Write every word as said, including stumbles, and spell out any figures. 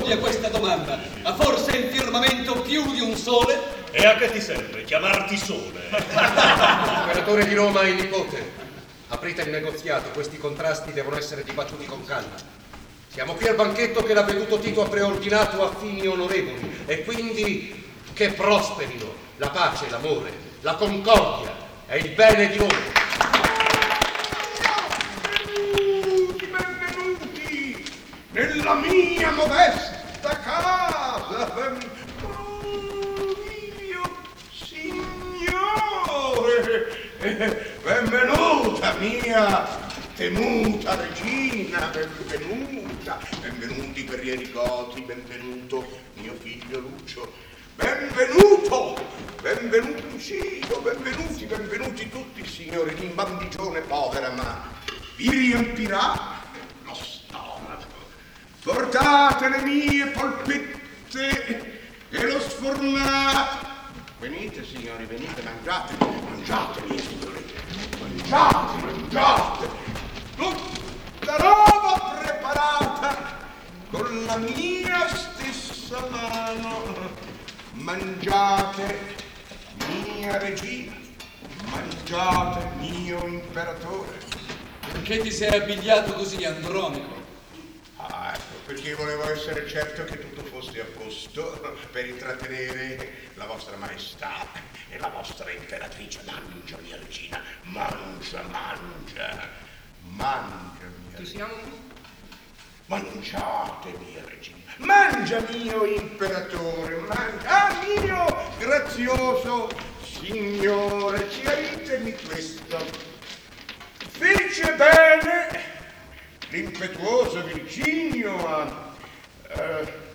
rispondi a questa domanda. Ha forse il firmamento più di un sole? E a che ti serve chiamarti sole? Imperatore di Roma e nipote, aprite il negoziato, questi contrasti devono essere dibattuti con calma. Siamo qui al banchetto che l'avveduto Tito ha preordinato a fini onorevoli e quindi che prosperino la pace, l'amore, la concordia e il bene di voi. Benvenuti, benvenuti nella mia modesta casa. Ben... Oh mio signore, benvenuta mia temuta regina, benvenuta, benvenuti guerrieri goti, benvenuto mio figlio Lucio, benvenuto, benvenuto Lucido, benvenuti, benvenuti tutti signori, l'imbambigione povera ma vi riempirà lo stomaco. Portate le mie polpette e lo sfornato. Venite signori, venite, mangiate, mangiate miei signori, mangiate, mangiate. Tutta roba preparata con la mia stessa mano. Mangiate, mia regina, mangiate, mio imperatore. Perché ti sei abbigliato così, Andronico? Ah, ecco, perché volevo essere certo che tutto fosse a posto per intrattenere la vostra maestà e la vostra imperatrice. Mangia, mia regina, mangia, mangia, mangia, mia Chi siamo qui? Mangiate, mia regina, mangia, mio imperatore, mangia, ah, mio grazioso signore, chiaritemi questo. Fece bene l'impetuoso Virginio a... Uh,